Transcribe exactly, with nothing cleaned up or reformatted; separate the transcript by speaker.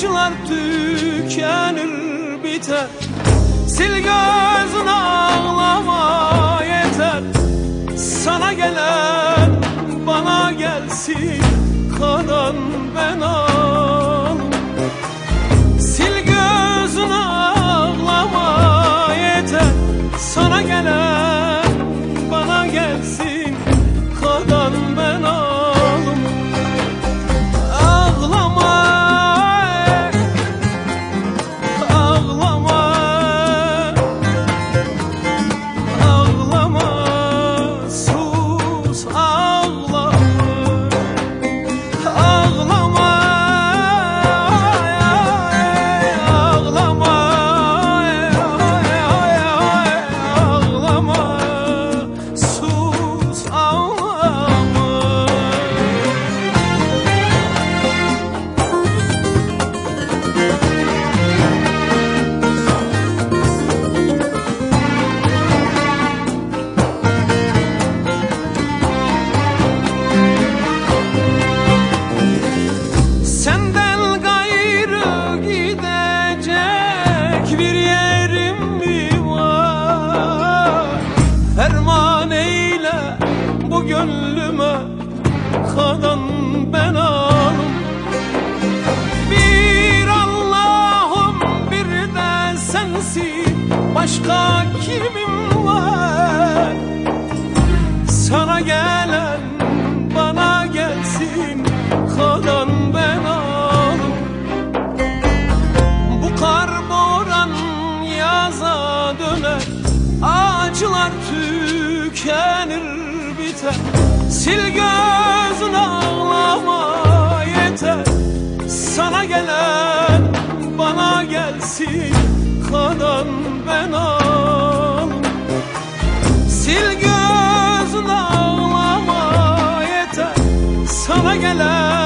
Speaker 1: acılar tükenir biter. Sil gözün ağlama yeter. Sana gelen bana gelsin, kalan ben ağlam. Sil gözün ağlama yeter. Sana gelen bana gelsin, kalan ben ağlam. Gönlüme kalan ben ağlam. Bir Allah'ım bir de sensin, başka kimim var? Sana gelen bana gelsin, kalan ben ağlam. Bu kar boran yaza döner, acılar tükenir biter. Sil gözün ağlama yeter. Sana gelen bana gelsin, kalan ben ağlam. Sil gözün ağlama yeter. Sana gelen